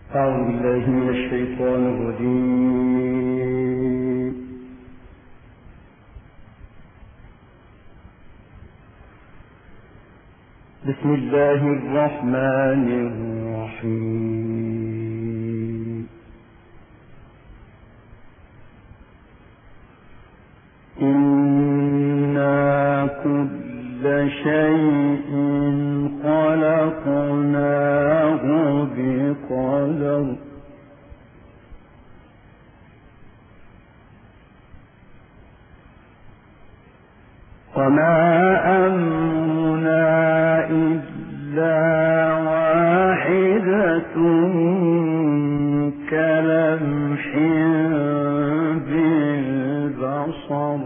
أعوذ بالله من الشيطان الرجيم. بسم الله الرحمن الرحيم. إنا كل شيء خلقناه بقدر وما أمرنا إلا واحدة كلمح بالبصر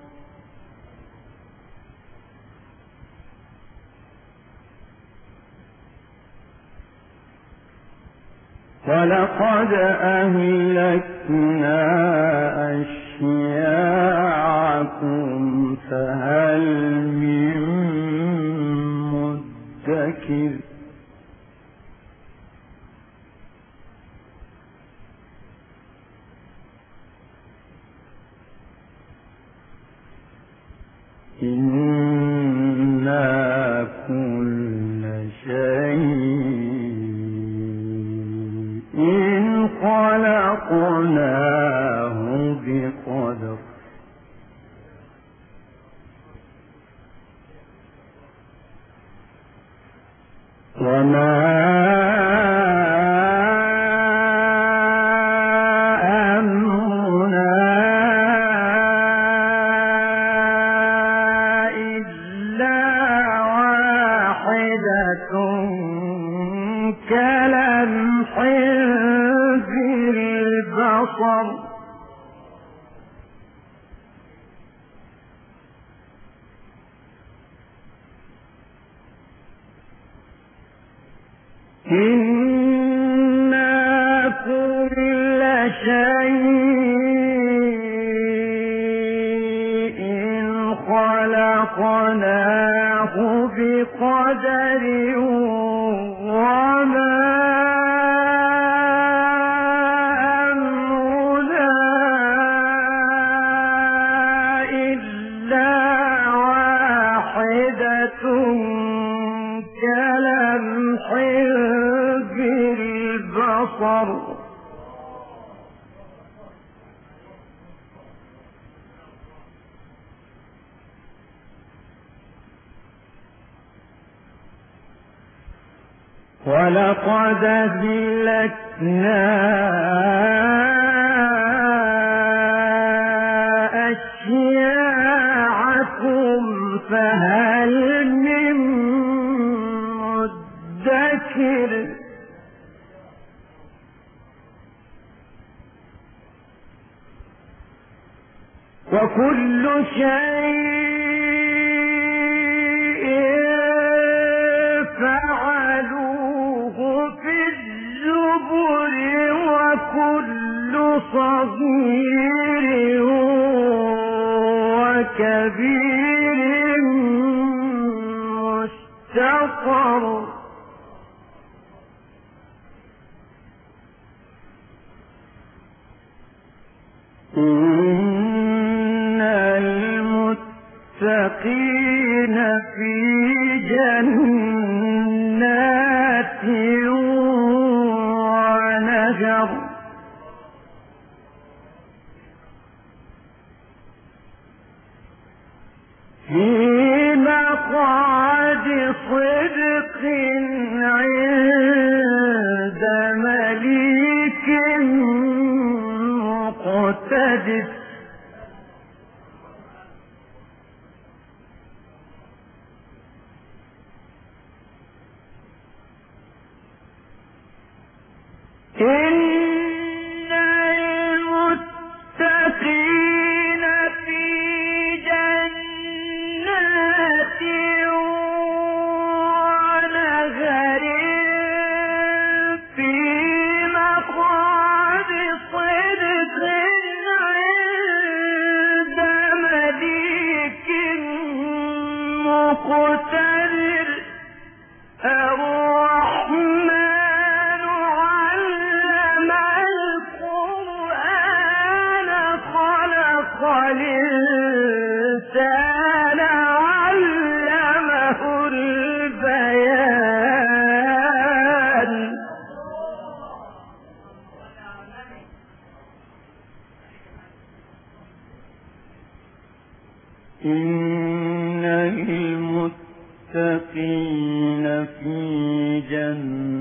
ولقد أهلكنا أشياعكم فهل من مدكر إنا كل شيء خلقناه بقدر وما أمرنا إلا واحدة كلمح بالبصر إنا كل شيء خلقناه بقدر وما أمرنا إلا واحدة كلمح بالبصر ولقد أهلكنا أشياعكم فهل من مدكر وكل شيء فعلوه في الزبر وكل صغير وكبير مستقر إن المتقين في جنات ونهر في مقعد صدق عند مليك مقتدر إن المتقين في جنات ونهر في مقعد صدق عند مليك مقتدر الرحمن على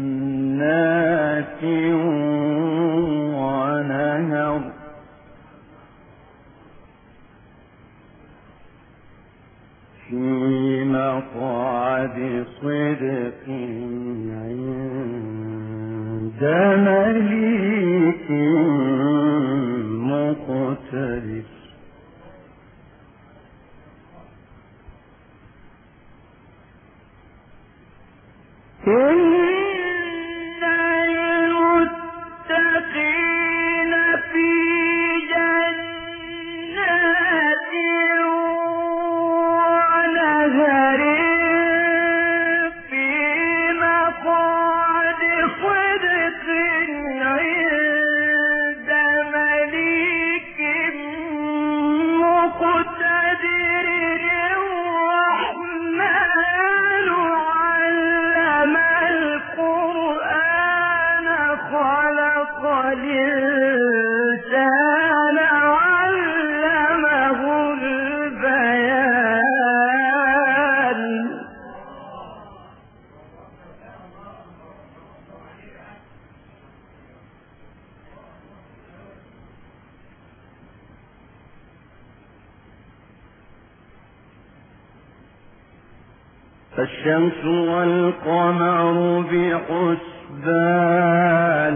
جنات ونهر في مقعد صدق عند مليك مقتدر. إن المتقين في جنات ونهر في مقعد صدق عند مليك مقتدر. الرحمن علم القرآن خلق الإنسان علمه البيان. الشمس والقمر بحسبان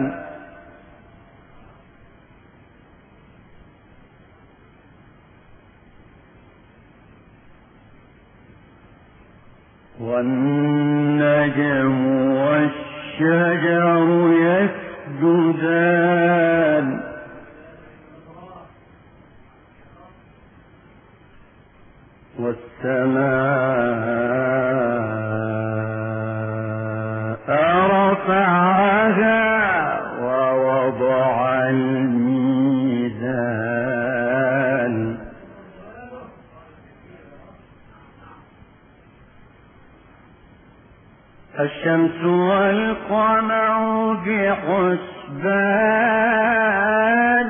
والنجم والشجر يسجدان والسماء رفعها ووضع الميزان. الشمس والقمر بحسبان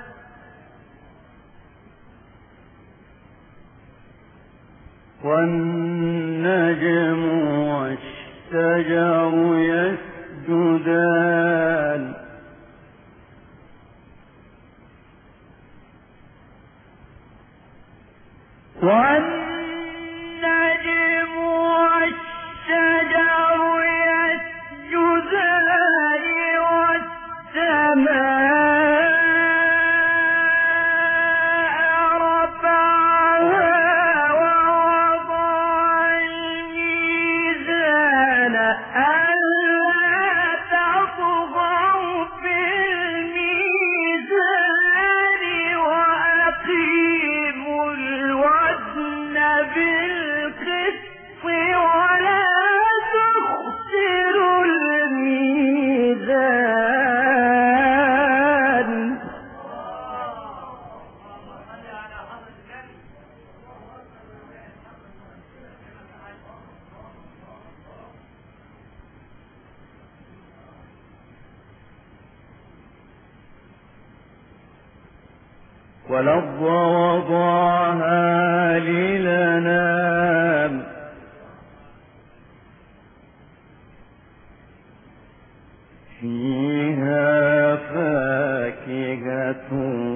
والنجم والشجر يسجدان والنجم والشجر يسجدان والسماء رفعها ووضع الميزان ألا تطغوا في الميزان وأقيموا الوزن بالقسط ولا تخسروا الميزان. والأرض وضعها للأنام فيها فاكهة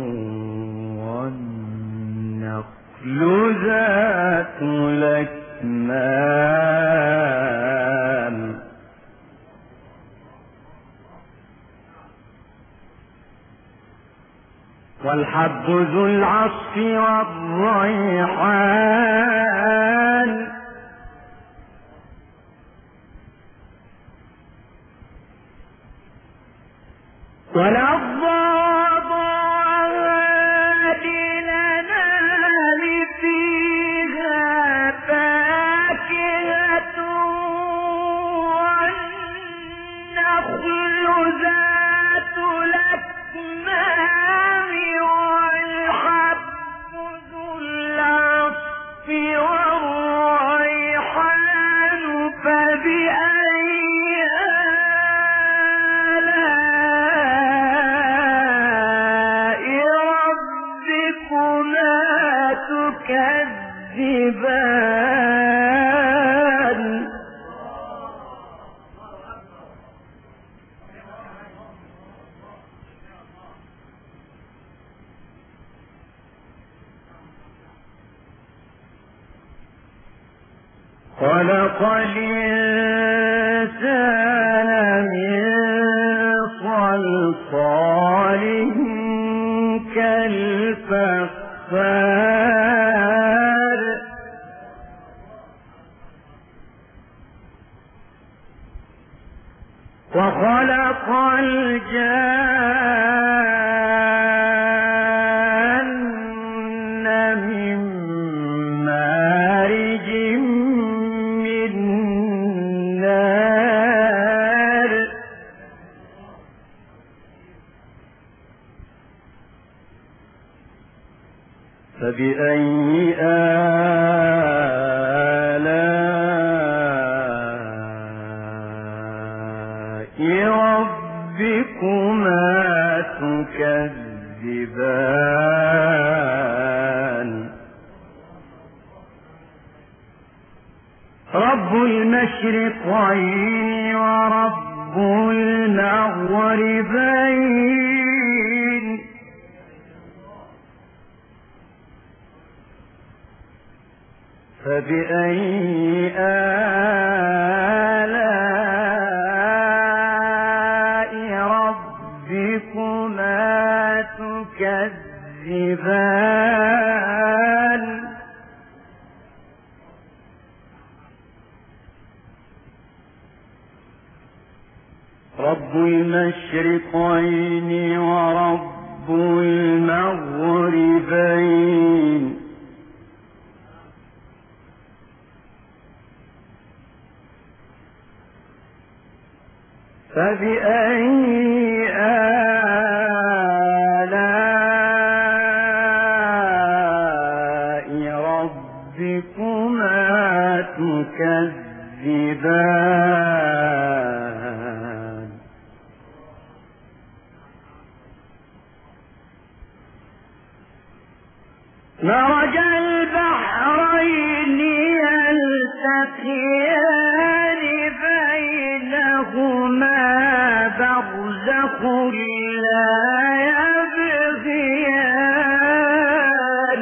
والنخل ذات الأكمام والحب ذو العصف والريحان والأرض وضعها للأنام فيها فاكهة والنخل ذات الأكمام والحب ذو العصف والريحان فبأي آلاء ربكما تكذبان. خلق الإنسان من صلصال كالفخار وخلق الجان من مارج من نار فبأي ربكما تكذبان رب المشرقين ورب المغربين فبأي ربكما تكذبان رب المشرقين ورب المغربين فبأي ربكما تكذبان مرج البحرين يلتقيان بينهما برزخ لا يبغيان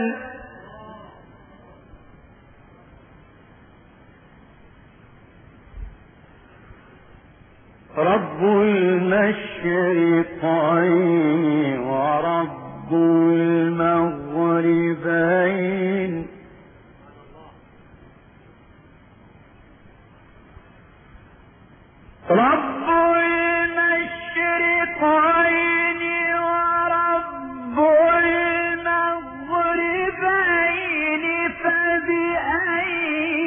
رب المشرقين ورب المغربين رب المشرقين ورب المغربين فبأي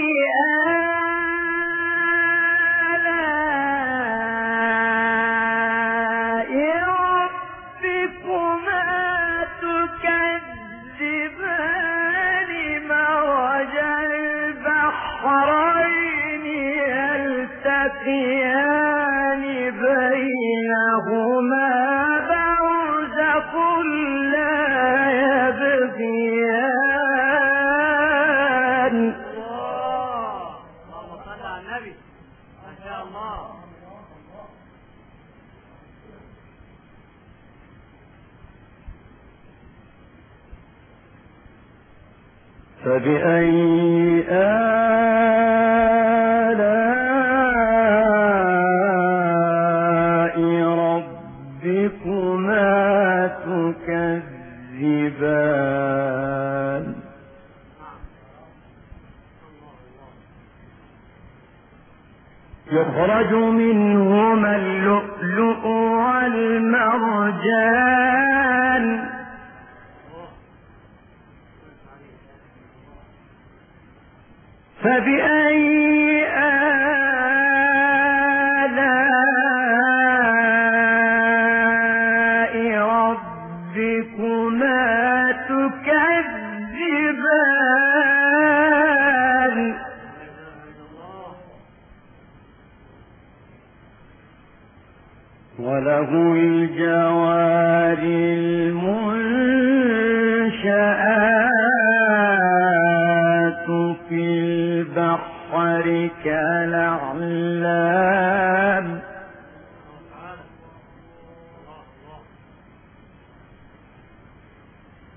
ربكما تكذبان مرج البحرين يلتقيان بينهما برزخ لا يبغيان اللهم صل على النبي ما شاء الله فبأي ربكما تكذبان يخرج منهما اللؤلؤ والمرجان فبأي ربكما تكذبان وله الجوار المنشآت في البحر كالأعلام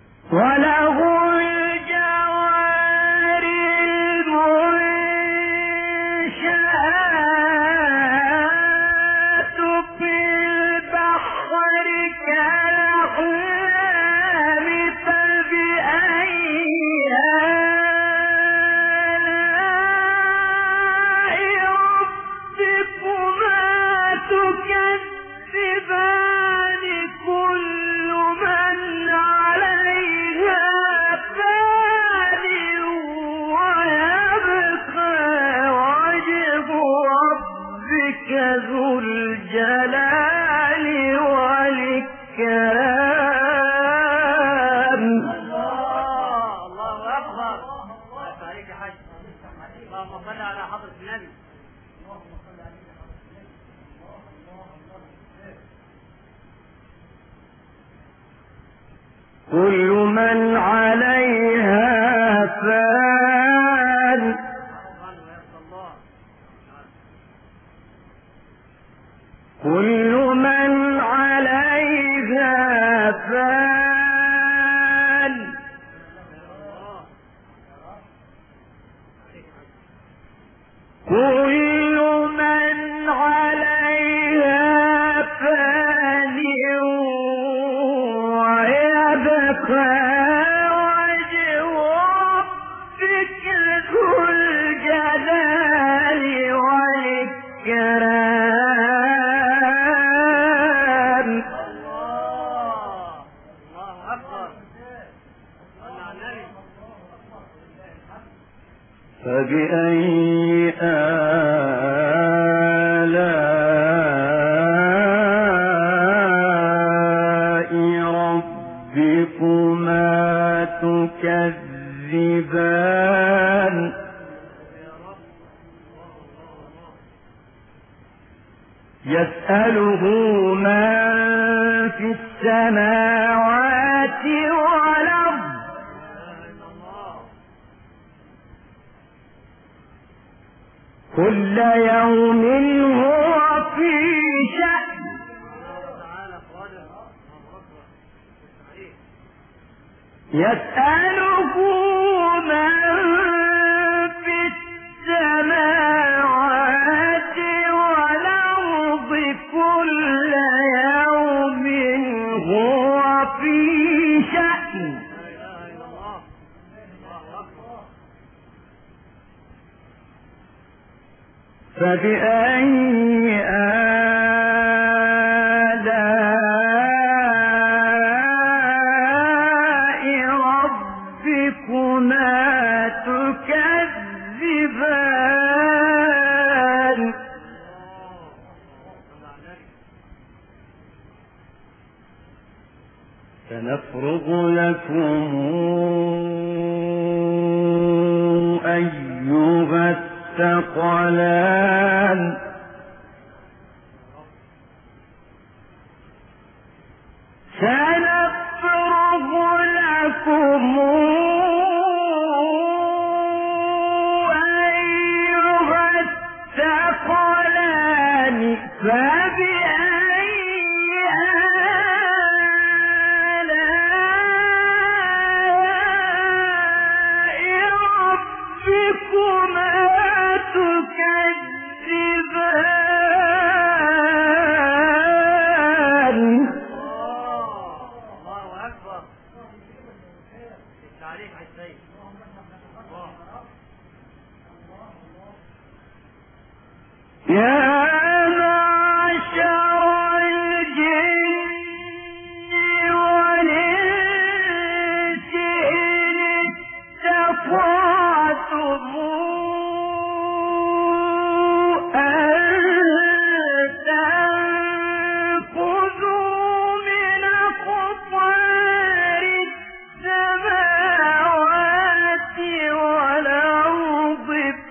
وله الجوار المنشآت الجلال والإكرام. الله أكبر. الله عليك يا حاج. اللهم صل على حضرة النبي. كل من عليها فان كل من عليها فان كل من عليها فان ويبقى وجه ربك ذو الجلال والإكرام. الله أكبر. صل على النبي. فبأي آلاء ربكما تكذبان. يسأله من في السماوات والأرض كل يوم هو في شأن. يسأله من في السماوات والأرض كل يوم هو في شأن. فبأي آلاء ربكما تكذبان. سنفرغ لكم أيها الثقلان. سنفرغ لكم أيها الثقلان. فبأي آلاء ربكما تكذبان. الله أكبر. التعليق على السيد. يا معشر الجن والإنس إن استطعتم أن تنفذوا من أقطار السماوات والأرض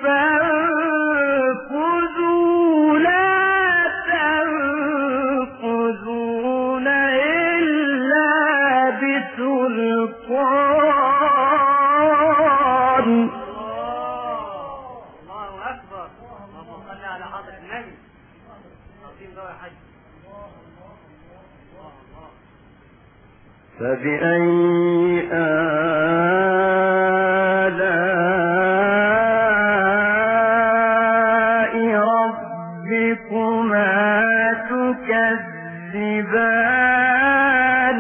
فانفذوا لا تنفذون إلا بسلطان. الله أكبر. اللهم صل على حضرة النبي. عظيم ده يا حاج. فبأي آلاء ربكما تكذبان.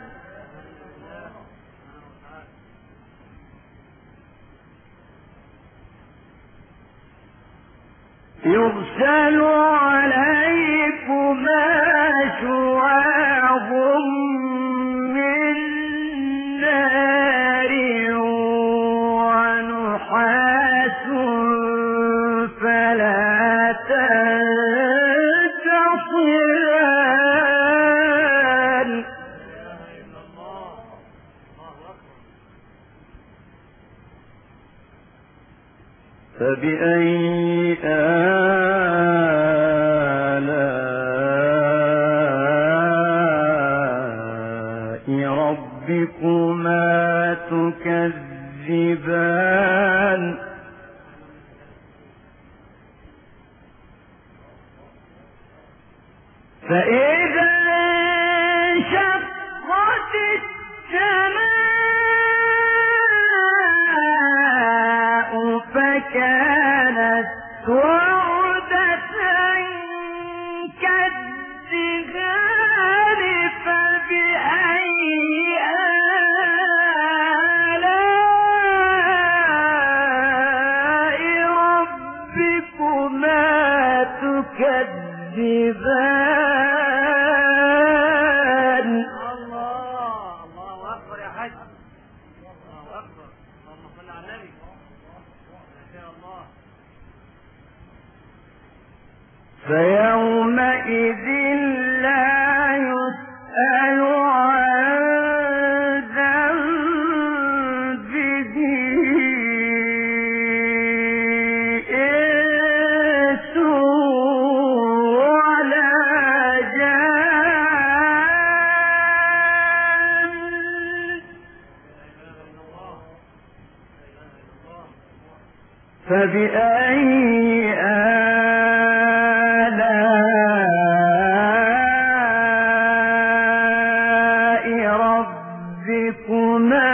يرسل عليكما شواظ من نار ونحاس فلا تنتصران. فبأي آلاء ربكما تكذبان فإذا انشقت السماء فكانت وردة كالدهان فبأي آلاء ربكما تكذبان الله أكبر يا حاج. الله أكبر. اللهم صل على النبي. ما شاء الله. فيومئذ لا يسأل عن ذنبه إنس ولا جان فبأي آلاء ربكما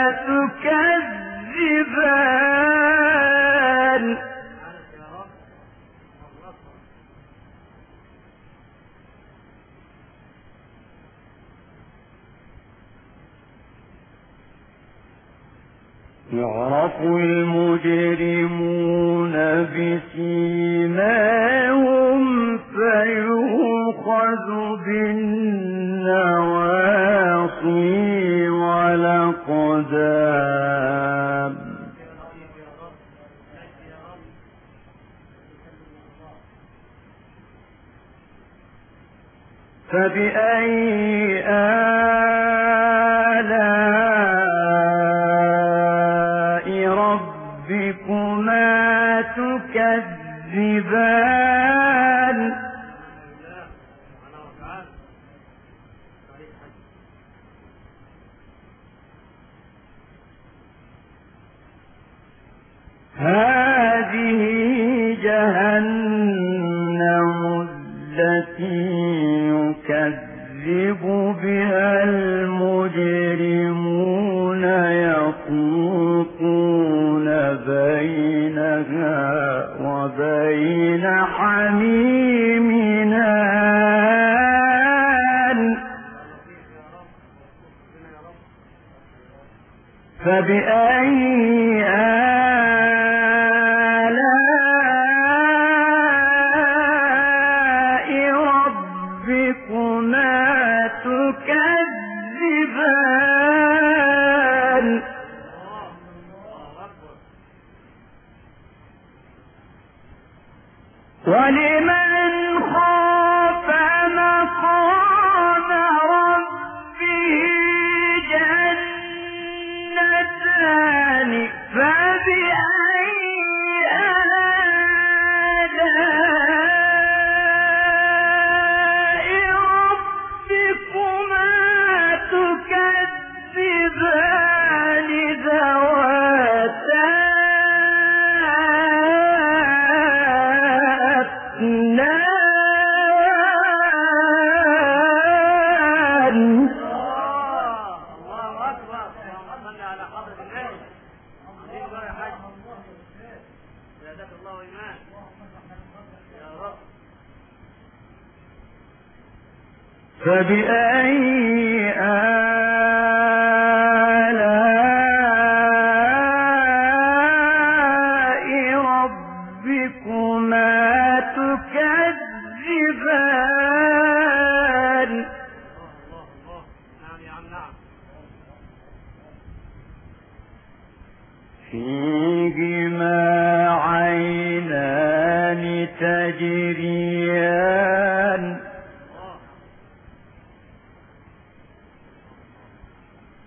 تكذبان يعرف المجرمون بسيماهم فيؤخذ بالنواصي والأقدام فبأي آلاء ربكما تكذبان هذه جهنم التي يكذب بها المجرمون يطوفون بينها وبين حميم آن فبأي آلاء ربكما تكذبان ولمن خاف مقام ربه جنتان فبأي آلاء ربكما تكذبان ذواتا أفنان الله أكبر. اللهم صل على حضرة النبي. عظيم بقى يا حاج. زادك الله إيمان يا رب. فبأي آلاء ربكما تكذبان الله. نعم يا عم نعم. فيهما عينان تجريان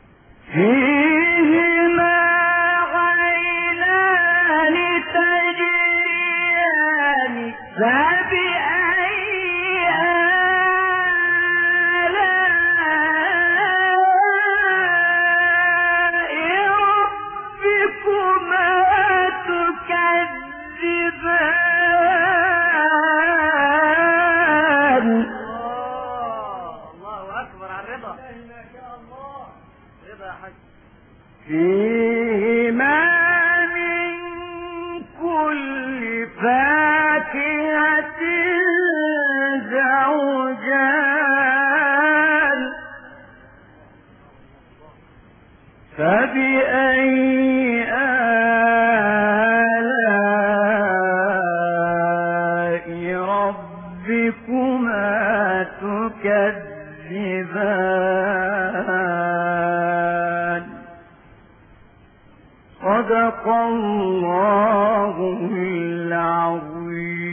فيهما عينان تجريان فيهما من كل فاكهة زوجان فبأي آلاء ربكما تكذبان صدق الله العظيم.